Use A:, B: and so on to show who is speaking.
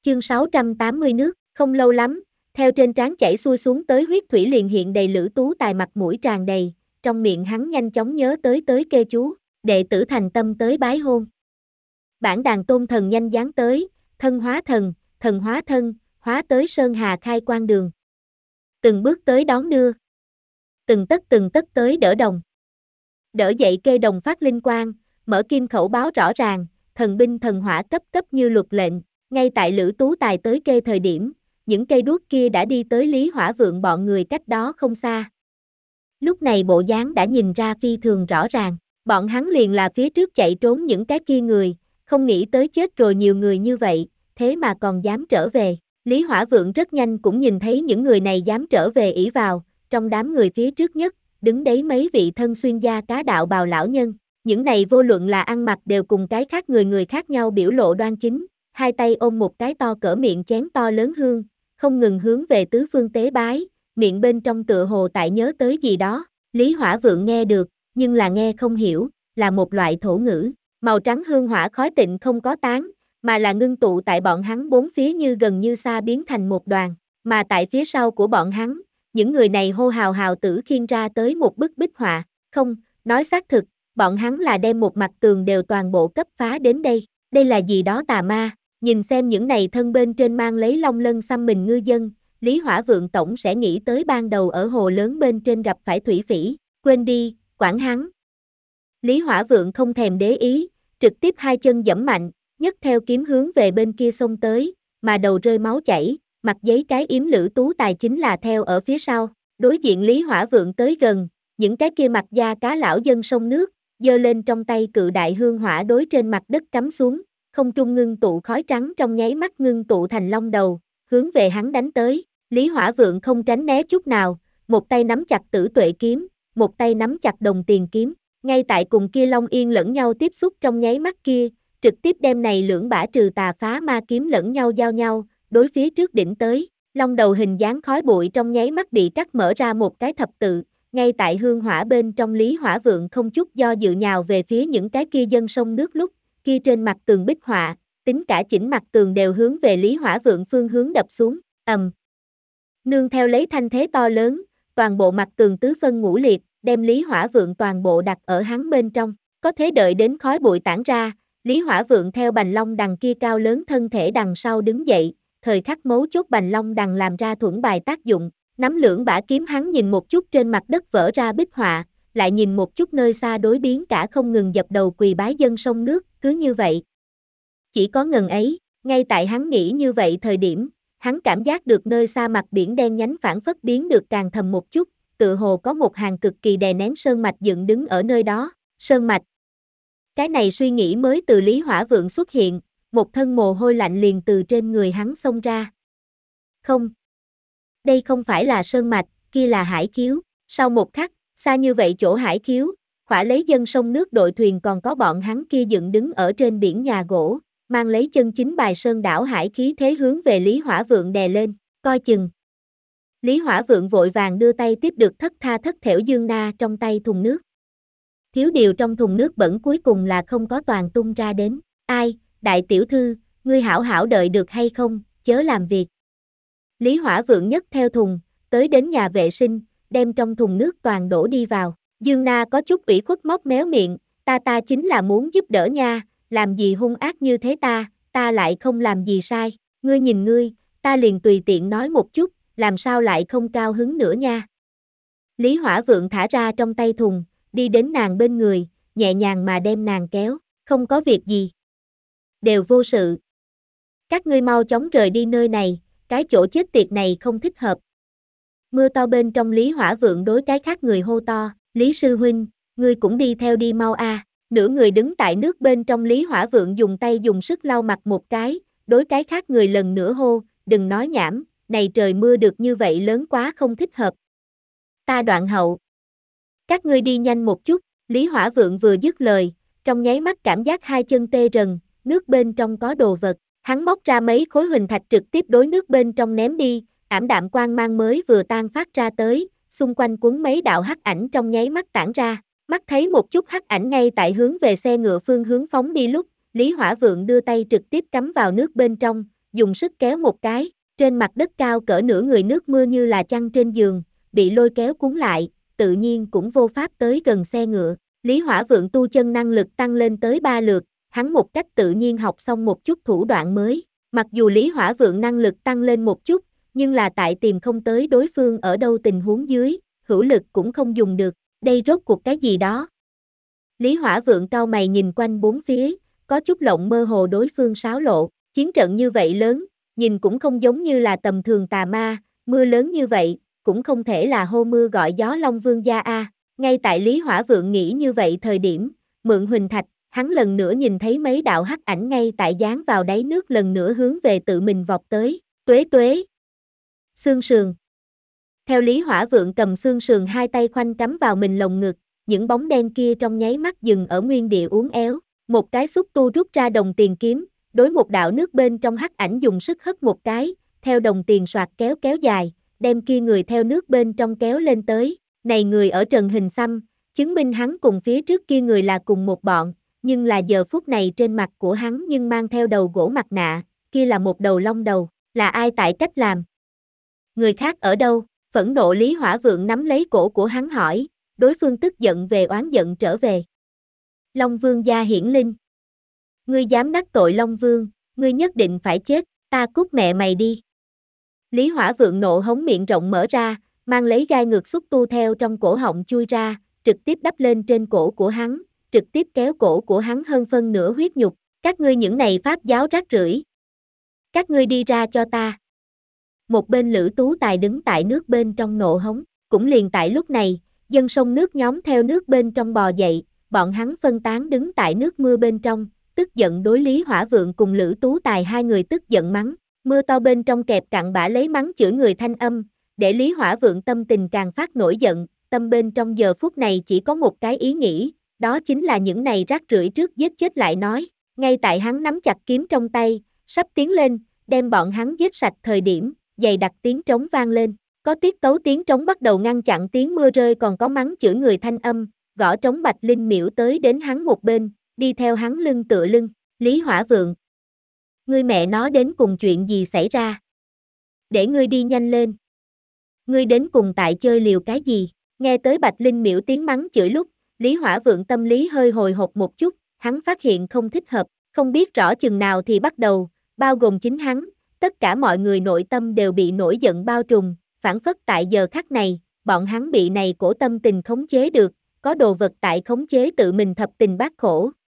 A: Chương 680 nước, không lâu lắm, theo trên trán chảy xuôi xuống tới huyết thủy liền hiện đầy Lữ Tú Tài mặt mũi tràn đầy, trong miệng hắn nhanh chóng nhớ tới kêu chú, đệ tử thành tâm tới bái hôn. Bản đàn tôn thần nhanh dáng tới, thân hóa thần, thần hóa thân, hóa tới Sơn Hà khai quang đường. Từng bước tới đón đưa. Từng tấc tới đỡ đồng. Đỡ dậy kê đồng phát linh quang, mở kim khẩu báo rõ ràng, thần binh thần hỏa cấp như luật lệnh, ngay tại Lữ Tú Tài tới kê thời điểm, những cây đuốc kia đã đi tới Lý Hỏa Vượng bọn người cách đó không xa. Lúc này bộ dáng đã nhìn ra phi thường rõ ràng, bọn hắn liền là phía trước chạy trốn những cái kia người, không nghĩ tới chết rồi nhiều người như vậy, thế mà còn dám trở về. Lý Hỏa Vượng rất nhanh cũng nhìn thấy những người này dám trở về ỷ vào, trong đám người phía trước nhất, đứng đấy mấy vị thân xuyên da cá đạo bào lão nhân. Những này vô luận là ăn mặc đều cùng cái khác người khác nhau biểu lộ đoan chính, hai tay ôm một cái to cỡ miệng chén to lớn hương, không ngừng hướng về tứ phương tế bái, miệng bên trong tựa hồ tại nhớ tới gì đó. Lý Hỏa Vượng nghe được, nhưng là nghe không hiểu, là một loại thổ ngữ. Màu trắng hương hỏa khói tịnh không có tán, mà là ngưng tụ tại bọn hắn bốn phía như gần như xa biến thành một đoàn, mà tại phía sau của bọn hắn, những người này hô hào hào tử khiêng ra tới một bức bích họa, không, nói xác thực, bọn hắn là đem một mặt tường đều toàn bộ cấp phá đến đây là gì đó tà ma, nhìn xem những này thân bên trên mang lấy long lân xăm mình ngư dân, Lý Hỏa Vượng tổng sẽ nghĩ tới ban đầu ở hồ lớn bên trên gặp phải thủy phỉ, quên đi, quản hắn. Lý Hỏa Vượng không thèm để ý, trực tiếp hai chân giẫm mạnh, nhấc theo kiếm hướng về bên kia xông tới, mà đầu rơi máu chảy, mặt giấy cái yếm Lữ Tú Tài chính là theo ở phía sau, đối diện Lý Hỏa Vượng tới gần, những cái kia mặt da cá lão dân sông nước, giơ lên trong tay cự đại hương hỏa đối trên mặt đất cắm xuống, không trung ngưng tụ khói trắng trong nháy mắt ngưng tụ thành long đầu, hướng về hắn đánh tới. Lý Hỏa Vượng không tránh né chút nào, một tay nắm chặt Tử Tuệ kiếm, một tay nắm chặt Đồng Tiền kiếm, ngay tại cùng kia Long Yên lẫn nhau tiếp xúc trong nháy mắt kia, trực tiếp đem này lưỡng bả trừ tà phá ma kiếm lẫn nhau giao nhau, đối phía trước đỉnh tới. Long đầu hình dáng khói bụi trong nháy mắt bị cắt mở ra một cái thập tự, ngay tại hương hỏa bên trong Lý Hỏa Vượng không chút do dự nhào về phía những cái kia dân sông nước lúc, kia trên mặt tường bích họa, tính cả chỉnh mặt tường đều hướng về Lý Hỏa Vượng phương hướng đập xuống, nương theo lấy thanh thế to lớn, toàn bộ mặt tường tứ phân ngũ liệt, đem Lý Hỏa Vượng toàn bộ đặt ở hắn bên trong, có thế đợi đến khói bụi tản ra, Lý Hỏa Vượng theo bành long đằng kia cao lớn thân thể đằng sau đứng dậy, thời khắc mấu chốt bành long đằng làm ra thuẫn bài tác dụng, nắm lưỡng bả kiếm hắn nhìn một chút trên mặt đất vỡ ra bích họa, lại nhìn một chút nơi xa đối biến cả không ngừng dập đầu quỳ bái dân sông nước, cứ như vậy. Chỉ có ngần ấy, ngay tại hắn nghĩ như vậy thời điểm, hắn cảm giác được nơi xa mặt biển đen nhánh phảng phất biến được càng thầm một chút, tựa hồ có một hàng cực kỳ đè nén sơn mạch dựng đứng ở nơi đó, sơn mạch. Cái này suy nghĩ mới từ Lý Hỏa Vượng xuất hiện, một thân mồ hôi lạnh liền từ trên người hắn xông ra. Không, đây không phải là sơn mạch, kia là hải khiếu. Sau một khắc, xa như vậy chỗ hải khiếu, khỏa lấy dân sông nước đội thuyền còn có bọn hắn kia dựng đứng ở trên biển nhà gỗ, mang lấy chân chính bài sơn đảo hải khí thế hướng về Lý Hỏa Vượng đè lên, coi chừng. Lý Hỏa Vượng vội vàng đưa tay tiếp được thất tha thất thểu dương na trong tay thùng nước. Thiếu điều trong thùng nước bẩn cuối cùng là không có toàn tung ra đến. Ai, đại tiểu thư, ngươi hảo hảo đợi được hay không, chớ làm việc. Lý Hỏa Vượng nhấc theo thùng, tới đến nhà vệ sinh, đem trong thùng nước toàn đổ đi vào. Dương Na có chút ủy khuất móc méo miệng, ta chính là muốn giúp đỡ nha, làm gì hung ác như thế ta lại không làm gì sai, ngươi nhìn ngươi, ta liền tùy tiện nói một chút, làm sao lại không cao hứng nữa nha. Lý Hỏa Vượng thả ra trong tay thùng, đi đến nàng bên người, nhẹ nhàng mà đem nàng kéo, không có việc gì. Đều vô sự. Các ngươi mau chóng rời đi nơi này, cái chỗ chết tiệt này không thích hợp. Mưa to bên trong Lý Hỏa Vượng đối cái khác người hô to, Lý sư huynh, ngươi cũng đi theo đi mau a. Nửa người đứng tại nước bên trong Lý Hỏa Vượng dùng tay dùng sức lau mặt một cái, đối cái khác người lần nữa hô, đừng nói nhảm, này trời mưa được như vậy lớn quá không thích hợp. Ta đoạn hậu. Các ngươi đi nhanh một chút, Lý Hỏa Vượng vừa dứt lời, trong nháy mắt cảm giác hai chân tê rần, nước bên trong có đồ vật, hắn móc ra mấy khối huỳnh thạch trực tiếp đối nước bên trong ném đi, ảm đạm quang mang mới vừa tan phát ra tới, xung quanh cuốn mấy đạo hắc ảnh trong nháy mắt tản ra, mắt thấy một chút hắc ảnh ngay tại hướng về xe ngựa phương hướng phóng đi lúc, Lý Hỏa Vượng đưa tay trực tiếp cắm vào nước bên trong, dùng sức kéo một cái, trên mặt đất cao cỡ nửa người nước mưa như là chăn trên giường, bị lôi kéo cuốn lại, tự nhiên cũng vô pháp tới gần xe ngựa. Lý Hỏa Vượng tu chân năng lực tăng lên tới 3 lượt, hắn một cách tự nhiên học xong một chút thủ đoạn mới. Mặc dù Lý Hỏa Vượng năng lực tăng lên một chút, nhưng là tại tìm không tới đối phương ở đâu tình huống dưới, hữu lực cũng không dùng được, đây rốt cuộc cái gì đó. Lý Hỏa Vượng cau mày nhìn quanh bốn phía, có chút lộng mơ hồ đối phương xáo lộ, chiến trận như vậy lớn, nhìn cũng không giống như là tầm thường tà ma, mưa lớn như vậy, cũng không thể là hô mưa gọi gió Long Vương gia a. Ngay tại Lý Hỏa Vượng nghĩ như vậy thời điểm, mượn huỳnh thạch, hắn lần nữa nhìn thấy mấy đạo hắc ảnh ngay tại dán vào đáy nước lần nữa hướng về tự mình vọt tới, tuế tuế. Xương sườn. Theo Lý Hỏa Vượng cầm xương sườn hai tay khoanh cắm vào mình lồng ngực, những bóng đen kia trong nháy mắt dừng ở nguyên địa uốn éo, một cái xúc tu rút ra đồng tiền kiếm, đối một đạo nước bên trong hắc ảnh dùng sức hất một cái, theo đồng tiền soạt kéo kéo dài, đem kia người theo nước bên trong kéo lên tới, này người ở trần hình xăm, chứng minh hắn cùng phía trước kia người là cùng một bọn, nhưng là giờ phút này trên mặt của hắn nhưng mang theo đầu gỗ mặt nạ, kia là một đầu long đầu, là ai tại cách làm? Người khác ở đâu? Phẫn nộ Lý Hỏa Vượng nắm lấy cổ của hắn hỏi, đối phương tức giận về oán giận trở về. Long Vương gia hiển linh. Ngươi dám đắc tội Long Vương, ngươi nhất định phải chết, ta cút mẹ mày đi. Lý Hỏa Vượng nộ hống miệng rộng mở ra, mang lấy gai ngược xúc tu theo trong cổ họng chui ra, trực tiếp đắp lên trên cổ của hắn, trực tiếp kéo cổ của hắn hơn phân nửa huyết nhục, các ngươi những này pháp giáo rác rưởi. Các ngươi đi ra cho ta. Một bên Lữ Tú Tài đứng tại nước bên trong nộ hống, cũng liền tại lúc này, dân sông nước nhóm theo nước bên trong bò dậy, bọn hắn phân tán đứng tại nước mưa bên trong, tức giận đối Lý Hỏa Vượng cùng Lữ Tú Tài hai người tức giận mắng, mưa to bên trong kẹp cặn bã lấy mắng chửi người thanh âm, để Lý Hỏa Vượng tâm tình càng phát nổi giận, tâm bên trong giờ phút này chỉ có một cái ý nghĩ, đó chính là những này rác rưởi trước giết chết lại nói, ngay tại hắn nắm chặt kiếm trong tay, sắp tiến lên, đem bọn hắn giết sạch thời điểm, dày đặc tiếng trống vang lên, có tiết tấu tiếng trống bắt đầu ngăn chặn tiếng mưa rơi còn có mắng chửi người thanh âm, gõ trống Bạch Linh Miễu tới đến hắn một bên, đi theo hắn lưng tựa lưng, Lý Hỏa Vượng. Ngươi mẹ nó đến cùng chuyện gì xảy ra? Để ngươi đi nhanh lên. Ngươi đến cùng tại chơi liều cái gì? Nghe tới Bạch Linh Miễu tiếng mắng chửi lúc, Lý Hỏa Vượng tâm lý hơi hồi hộp một chút, hắn phát hiện không thích hợp, không biết rõ chừng nào thì bắt đầu, bao gồm chính hắn, tất cả mọi người nội tâm đều bị nổi giận bao trùm, phản phất tại giờ khắc này, bọn hắn bị này cổ tâm tình khống chế được, có đồ vật tại khống chế tự mình thập tình bát khổ,